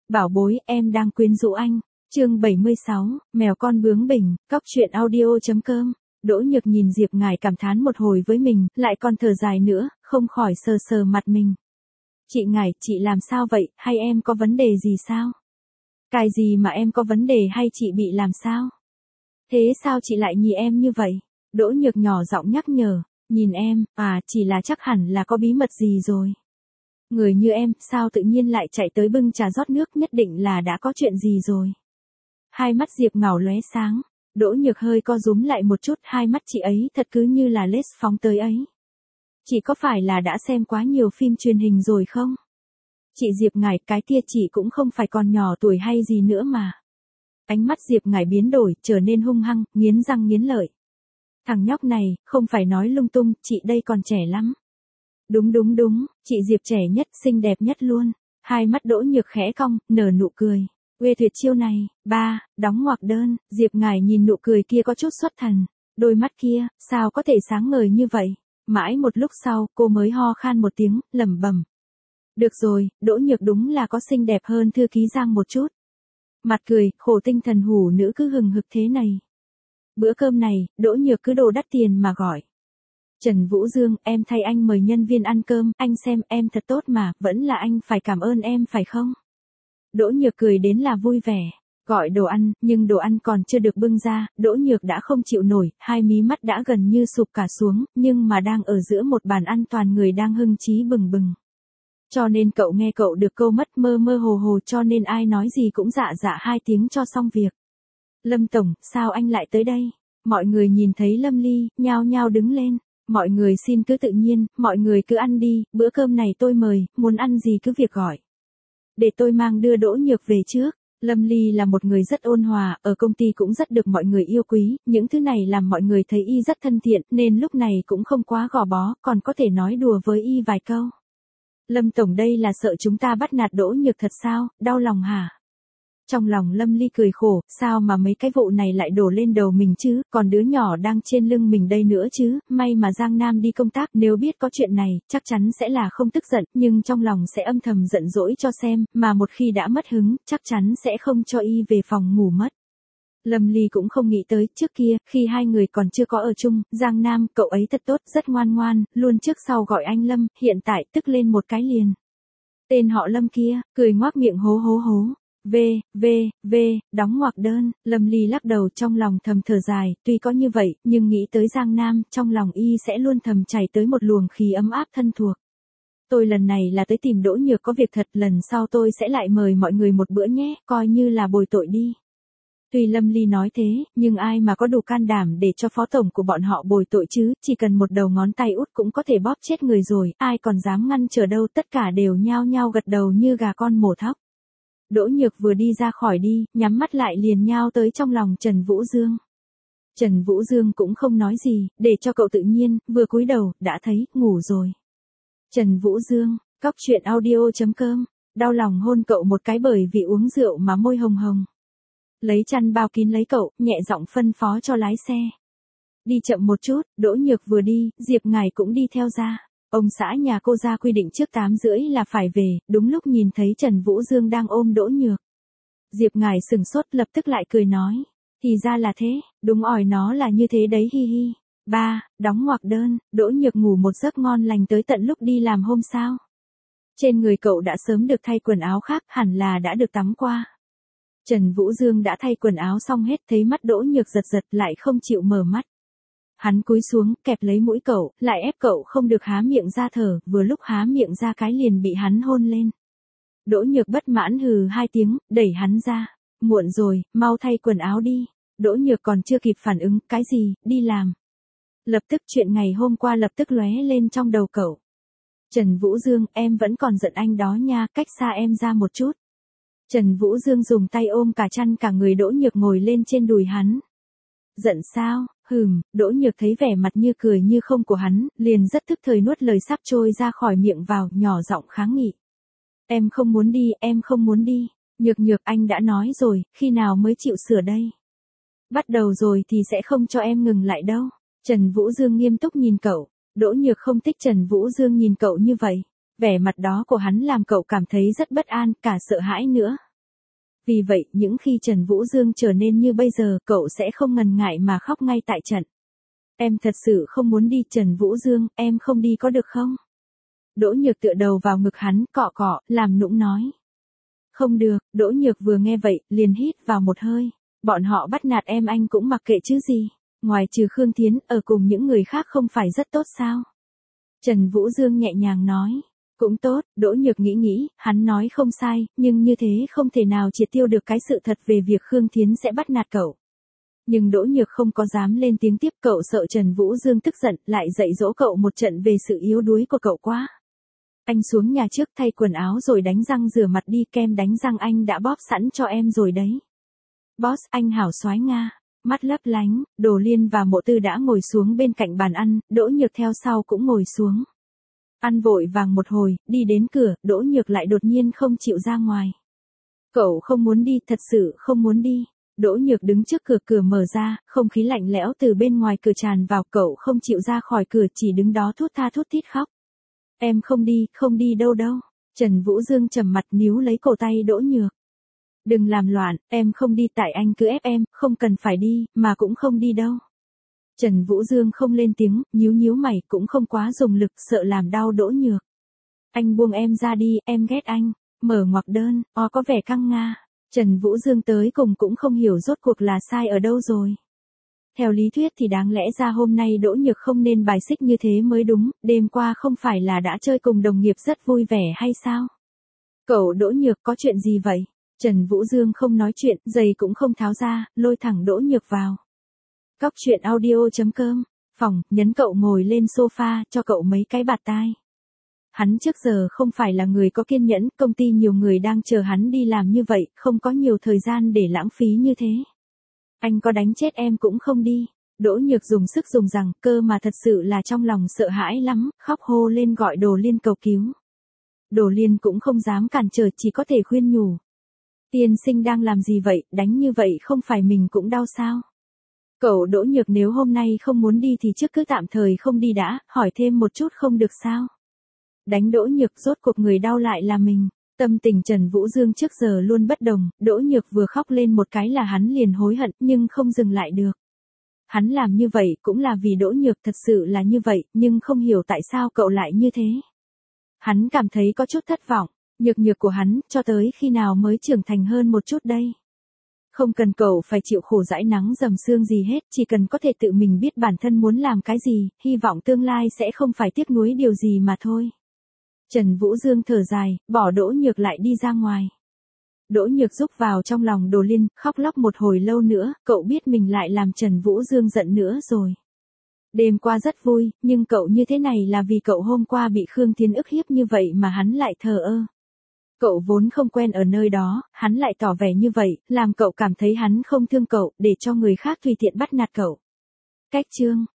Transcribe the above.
Bảo bối, em đang quyến rũ anh. Chương 76, mèo con bướng bỉnh, cóc truyện audio.com. Đỗ Nhược nhìn Diệp Ngải cảm thán một hồi với mình, lại còn thở dài nữa, không khỏi sờ sờ mặt mình. Chị Ngải, chị làm sao vậy, hay em có vấn đề gì sao? Cái gì mà em có vấn đề hay chị bị làm sao? Thế sao chị lại nhìn em như vậy? Đỗ Nhược nhỏ giọng nhắc nhở, nhìn em, chỉ là chắc hẳn là có bí mật gì rồi. Người như em, sao tự nhiên lại chạy tới bưng trà rót nước, nhất định là đã có chuyện gì rồi. Hai mắt Diệp Ngải lóe sáng, Đỗ Nhược hơi co rúm lại một chút, hai mắt chị ấy thật cứ như là lết phóng tới ấy. Chị có phải là đã xem quá nhiều phim truyền hình rồi không? Chị Diệp Ngải, cái kia chị cũng không phải còn nhỏ tuổi hay gì nữa mà. Ánh mắt Diệp Ngải biến đổi, trở nên hung hăng, nghiến răng nghiến lợi. Thằng nhóc này, không phải nói lung tung, chị đây còn trẻ lắm. Đúng, chị Diệp trẻ nhất, xinh đẹp nhất luôn. Hai mắt Đỗ Nhược khẽ cong, nở nụ cười. Uê tuyệt chiêu này, đóng ngoặc đơn, Diệp Ngải nhìn nụ cười kia có chút xuất thần. Đôi mắt kia, sao có thể sáng ngời như vậy? Mãi một lúc sau, cô mới ho khan một tiếng, lẩm bẩm. Được rồi, Đỗ Nhược đúng là có xinh đẹp hơn thư ký Giang một chút. Mặt cười, khổ tinh thần hủ nữ cứ hừng hực thế này. Bữa cơm này, Đỗ Nhược cứ đồ đắt tiền mà gọi. Trần Vũ Dương, em thay anh mời nhân viên ăn cơm, anh xem em thật tốt mà, vẫn là anh phải cảm ơn em phải không? Đỗ Nhược cười đến là vui vẻ, gọi đồ ăn, nhưng đồ ăn còn chưa được bưng ra, Đỗ Nhược đã không chịu nổi, hai mí mắt đã gần như sụp cả xuống, nhưng mà đang ở giữa một bàn ăn toàn người đang hưng trí bừng bừng. Cho nên cậu nghe cậu được câu mất mơ mơ hồ hồ, cho nên ai nói gì cũng dạ dạ hai tiếng cho xong việc. Lâm Tổng, sao anh lại tới đây? Mọi người nhìn thấy Lâm Ly, nhao nhao đứng lên. Mọi người xin cứ tự nhiên, mọi người cứ ăn đi, bữa cơm này tôi mời, muốn ăn gì cứ việc gọi. Để tôi mang đưa Đỗ Nhược về trước. Lâm Ly là một người rất ôn hòa, ở công ty cũng rất được mọi người yêu quý, những thứ này làm mọi người thấy y rất thân thiện, nên lúc này cũng không quá gò bó, còn có thể nói đùa với y vài câu. Lâm Tổng đây là sợ chúng ta bắt nạt Đỗ Nhược thật sao, đau lòng hả? Trong lòng Lâm Ly cười khổ, sao mà mấy cái vụ này lại đổ lên đầu mình chứ, còn đứa nhỏ đang trên lưng mình đây nữa chứ, may mà Giang Nam đi công tác, nếu biết có chuyện này, chắc chắn sẽ là không tức giận, nhưng trong lòng sẽ âm thầm giận dỗi cho xem, mà một khi đã mất hứng, chắc chắn sẽ không cho y về phòng ngủ mất. Lâm Ly cũng không nghĩ tới, trước kia, khi hai người còn chưa có ở chung, Giang Nam, cậu ấy thật tốt, rất ngoan ngoan, luôn trước sau gọi anh Lâm, hiện tại tức lên một cái liền. Tên họ Lâm kia, cười ngoác miệng hố. Đóng ngoặc đơn, Lâm Ly lắc đầu trong lòng thầm thở dài, tuy có như vậy, nhưng nghĩ tới Giang Nam, trong lòng y sẽ luôn thầm chảy tới một luồng khí ấm áp thân thuộc. Tôi lần này là tới tìm Đỗ Nhược có việc thật, lần sau tôi sẽ lại mời mọi người một bữa nhé, coi như là bồi tội đi. Tuy Lâm Ly nói thế, nhưng ai mà có đủ can đảm để cho phó tổng của bọn họ bồi tội chứ, chỉ cần một đầu ngón tay út cũng có thể bóp chết người rồi, ai còn dám ngăn trở đâu, tất cả đều nhao nhao gật đầu như gà con mổ thóc. Đỗ Nhược vừa đi ra khỏi đi, nhắm mắt lại liền nhao tới trong lòng Trần Vũ Dương. Trần Vũ Dương cũng không nói gì, để cho cậu tự nhiên, vừa cúi đầu, đã thấy, ngủ rồi. Trần Vũ Dương, cóc truyện audio.com, đau lòng hôn cậu một cái bởi vì uống rượu mà môi hồng hồng. Lấy chăn bao kín lấy cậu, nhẹ giọng phân phó cho lái xe. Đi chậm một chút, Đỗ Nhược vừa đi, Diệp Ngải cũng đi theo ra. Ông xã nhà cô ra quy định trước 8:30 là phải về, đúng lúc nhìn thấy Trần Vũ Dương đang ôm Đỗ Nhược. Diệp Ngải sừng sốt lập tức lại cười nói. Thì ra là thế, đúng ỏi nó là như thế đấy hi hi. Đóng ngoặc đơn, Đỗ Nhược ngủ một giấc ngon lành tới tận lúc đi làm hôm sau. Trên người cậu đã sớm được thay quần áo khác, hẳn là đã được tắm qua. Trần Vũ Dương đã thay quần áo xong hết, thấy mắt Đỗ Nhược giật lại không chịu mở mắt. Hắn cúi xuống, kẹp lấy mũi cậu, lại ép cậu không được há miệng ra thở, vừa lúc há miệng ra cái liền bị hắn hôn lên. Đỗ Nhược bất mãn hừ hai tiếng, đẩy hắn ra. Muộn rồi, mau thay quần áo đi. Đỗ Nhược còn chưa kịp phản ứng, cái gì, đi làm. Lập tức chuyện ngày hôm qua lập tức lóe lên trong đầu cậu. Trần Vũ Dương, em vẫn còn giận anh đó nha, cách xa em ra một chút. Trần Vũ Dương dùng tay ôm cả chăn cả người Đỗ Nhược ngồi lên trên đùi hắn. Giận sao? Đỗ Nhược thấy vẻ mặt như cười như không của hắn, liền rất tức thời nuốt lời sắp trôi ra khỏi miệng vào, nhỏ giọng kháng nghị. Em không muốn đi. Nhược, anh đã nói rồi, khi nào mới chịu sửa đây? Bắt đầu rồi thì sẽ không cho em ngừng lại đâu. Trần Vũ Dương nghiêm túc nhìn cậu. Đỗ Nhược không thích Trần Vũ Dương nhìn cậu như vậy. Vẻ mặt đó của hắn làm cậu cảm thấy rất bất an, cả sợ hãi nữa. Vì vậy, những khi Trần Vũ Dương trở nên như bây giờ, cậu sẽ không ngần ngại mà khóc ngay tại trận. Em thật sự không muốn đi Trần Vũ Dương, em không đi có được không? Đỗ Nhược tựa đầu vào ngực hắn, cọ cọ, làm nũng nói. Không được, Đỗ Nhược vừa nghe vậy, liền hít vào một hơi. Bọn họ bắt nạt em anh cũng mặc kệ chứ gì. Ngoài trừ Khương Thiến, ở cùng những người khác không phải rất tốt sao? Trần Vũ Dương nhẹ nhàng nói. Cũng tốt, Đỗ Nhược nghĩ, hắn nói không sai, nhưng như thế không thể nào triệt tiêu được cái sự thật về việc Khương Thiến sẽ bắt nạt cậu. Nhưng Đỗ Nhược không có dám lên tiếng tiếp, cậu sợ Trần Vũ Dương tức giận, lại dạy dỗ cậu một trận về sự yếu đuối của cậu quá. Anh xuống nhà trước thay quần áo rồi đánh răng rửa mặt đi, kem đánh răng anh đã bóp sẵn cho em rồi đấy. Boss, anh hảo soái Nga. Mắt lấp lánh, Đồ Liên và Mộ Tư đã ngồi xuống bên cạnh bàn ăn, Đỗ Nhược theo sau cũng ngồi xuống. Ăn vội vàng một hồi, đi đến cửa, Đỗ Nhược lại đột nhiên không chịu ra ngoài. Cậu không muốn đi, thật sự không muốn đi. Đỗ Nhược đứng trước cửa, cửa mở ra, không khí lạnh lẽo từ bên ngoài cửa tràn vào, cậu không chịu ra khỏi cửa, chỉ đứng đó thút tha thút thít khóc. Em không đi đâu đâu. Trần Vũ Dương trầm mặt níu lấy cổ tay Đỗ Nhược. Đừng làm loạn, em không đi tại anh cứ ép em, không cần phải đi, mà cũng không đi đâu. Trần Vũ Dương không lên tiếng, nhíu mày, cũng không quá dùng lực, sợ làm đau Đỗ Nhược. Anh buông em ra đi, em ghét anh. Mở ngoặc đơn, có vẻ căng nga. Trần Vũ Dương tới cùng cũng không hiểu rốt cuộc là sai ở đâu rồi. Theo lý thuyết thì đáng lẽ ra hôm nay Đỗ Nhược không nên bài xích như thế mới đúng, đêm qua không phải là đã chơi cùng đồng nghiệp rất vui vẻ hay sao? Cậu Đỗ Nhược có chuyện gì vậy? Trần Vũ Dương không nói chuyện, giày cũng không tháo ra, lôi thẳng Đỗ Nhược vào. Cóc truyện audio.com, phòng, nhấn cậu ngồi lên sofa, cho cậu mấy cái bạt tai. Hắn trước giờ không phải là người có kiên nhẫn, công ty nhiều người đang chờ hắn đi làm như vậy, không có nhiều thời gian để lãng phí như thế. Anh có đánh chết em cũng không đi. Đỗ Nhược dùng sức dùng rằng, cơ mà thật sự là trong lòng sợ hãi lắm, khóc hô lên gọi Đồ Liên cầu cứu. Đồ Liên cũng không dám cản trở, chỉ có thể khuyên nhủ. Tiên sinh đang làm gì vậy, đánh như vậy không phải mình cũng đau sao? Cậu Đỗ Nhược nếu hôm nay không muốn đi thì trước cứ tạm thời không đi đã, hỏi thêm một chút không được sao? Đánh Đỗ Nhược rốt cuộc người đau lại là mình. Tâm tình Trần Vũ Dương trước giờ luôn bất đồng, Đỗ Nhược vừa khóc lên một cái là hắn liền hối hận, nhưng không dừng lại được. Hắn làm như vậy cũng là vì Đỗ Nhược, thật sự là như vậy, nhưng không hiểu tại sao cậu lại như thế. Hắn cảm thấy có chút thất vọng, nhược của hắn, cho tới khi nào mới trưởng thành hơn một chút đây. Không cần cậu phải chịu khổ dãi nắng dầm sương gì hết, chỉ cần có thể tự mình biết bản thân muốn làm cái gì, hy vọng tương lai sẽ không phải tiếc nuối điều gì mà thôi. Trần Vũ Dương thở dài, bỏ Đỗ Nhược lại đi ra ngoài. Đỗ Nhược rúc vào trong lòng Đồ Liên, khóc lóc một hồi lâu nữa, cậu biết mình lại làm Trần Vũ Dương giận nữa rồi. Đêm qua rất vui, nhưng cậu như thế này là vì cậu hôm qua bị Khương Thiến ức hiếp như vậy mà hắn lại thờ ơ. Cậu vốn không quen ở nơi đó, hắn lại tỏ vẻ như vậy, làm cậu cảm thấy hắn không thương cậu, để cho người khác tùy tiện bắt nạt cậu. Cách chương